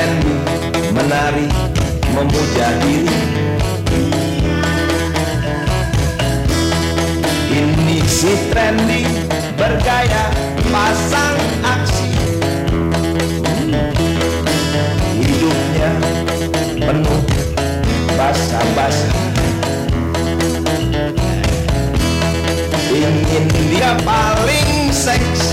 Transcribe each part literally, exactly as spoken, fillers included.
Trendy menari memuja diri. Ini si Trendy bergaya pasang aksi. Hidupnya penuh basa-basi. Ingin dia paling seksi.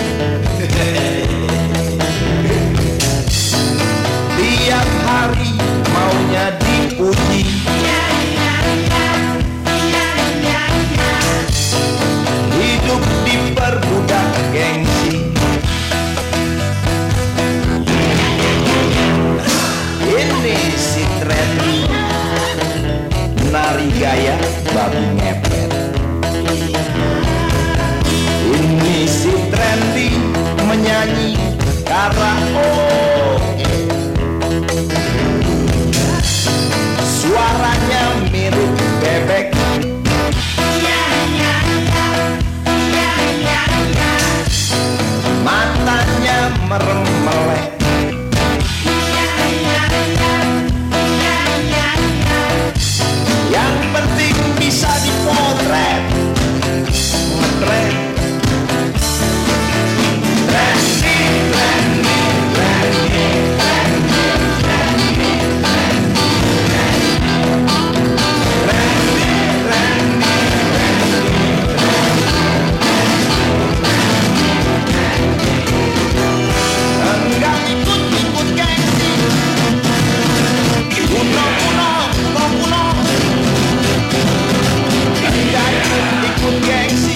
Tiap hari maunya dipuji. Hidup diperbudak gengsi. Ini si Trendy nari gaya babi ngepet. Ini si Trendy menyanyi karaoke. Suaranya mirip bebek. Matanya merem melek. Yang penting bisa dipotret. Ngetret. Trendy, Trendy, Trendy, Trendy, Trendy, enggak ikut-ikut gengsi. Kuno, kuno, kuno, kuno. Enggak ikut-ikut gengsi.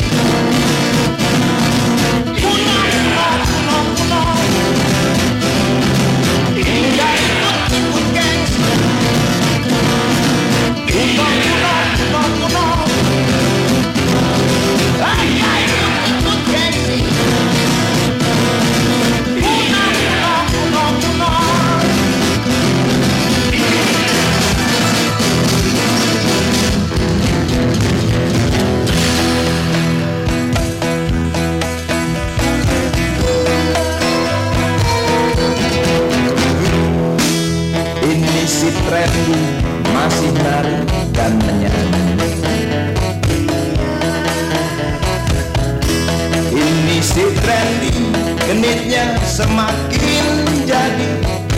Kuno, kuno, kuno, kuno. Enggak ikut-ikut gengsi. Kuno, kuno, kuno, kuno. Enggak ikut-ikut gengsi. Ini si Trendy masih nari dan menyanyi. Ini si Trendy genitnya semakin jadi.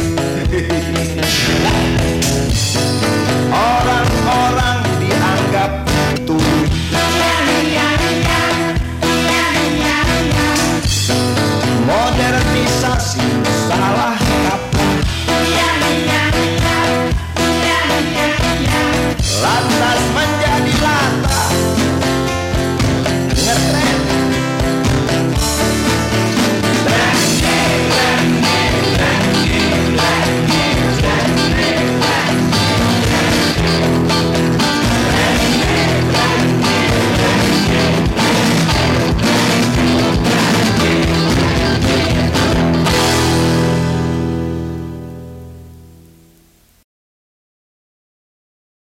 Orang-orang dianggap tuli. Modernisasi salah